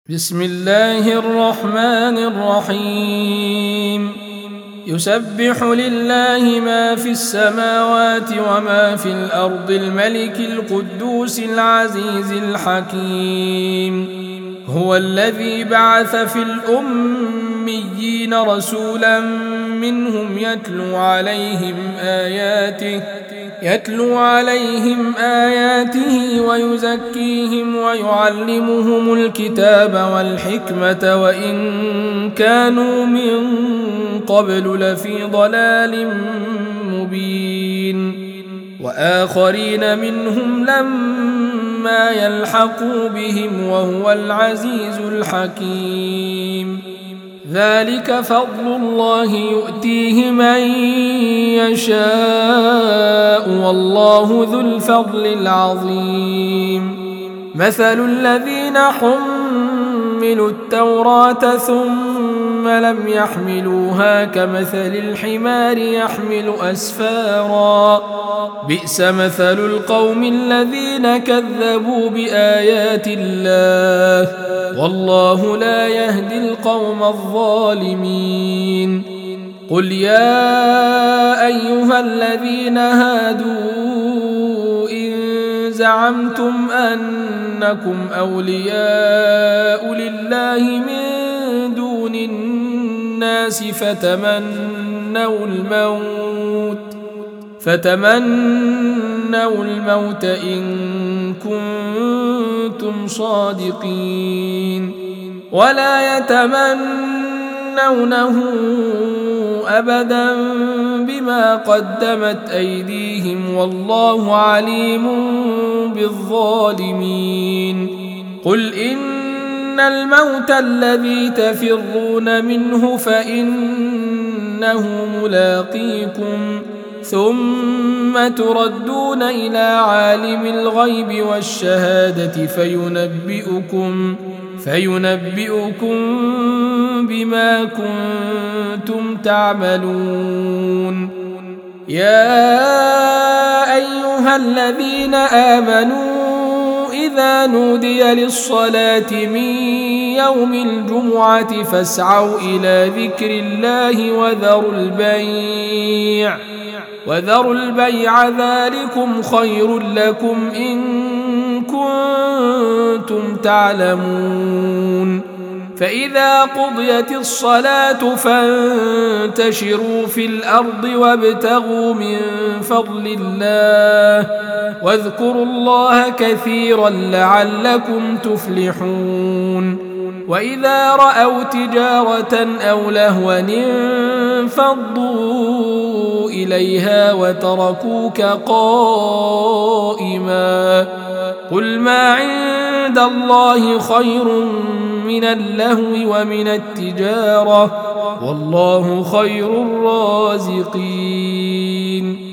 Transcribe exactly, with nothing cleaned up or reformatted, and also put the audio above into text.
بسم الله الرحمن الرحيم يسبح لله ما في السماوات وما في الأرض الملك القدوس العزيز الحكيم هو الذي بعث في الأميين رسولا منهم يتلو عليهم آياته يتلو عليهم آياته ويزكيهم ويعلمهم الكتاب والحكمة وإن كانوا من قبل لفي ضلال مبين وآخرين منهم لما يلحقوا بهم وهو العزيز الحكيم ذلك فضل الله يؤتيه من يشاء والله ذو الفضل العظيم مثل الذين حملوا التوراة ثم لم يحملوها كمثل الحمار يحمل أسفارا بئس مثل القوم الذين كذبوا بآيات الله والله لا يهدي القوم الظالمين قل يا أيها الذين هادوا إن زعمتم أنكم أولياء لله من دون الناس فتمنوا الموت فتمنوا الموت إن كنتم صادقين ولا يتمنونه أبدا بما قدمت أيديهم والله عليم بالظالمين قل إن الموت الذي تفرون منه فإنه ملاقيكم ثم تردون إلى عالم الغيب والشهادة فينبئكم فينبئكم بما كنتم تعملون يا أيها الذين آمنوا إذا نودي للصلاة من يوم الجمعة فاسعوا إلى ذكر الله وذروا البيع وذروا البيع ذلكم خير لكم إن كنتم تعلمون فإذا قضيت الصلاة فانتشروا في الأرض وابتغوا من فضل الله واذكروا الله كثيرا لعلكم تفلحون وإذا رأوا تجارة أو لهوا انفضوا إليها وتركوك قائما قل ما عند الله خير من اللهو ومن التجارة والله خير الرازقين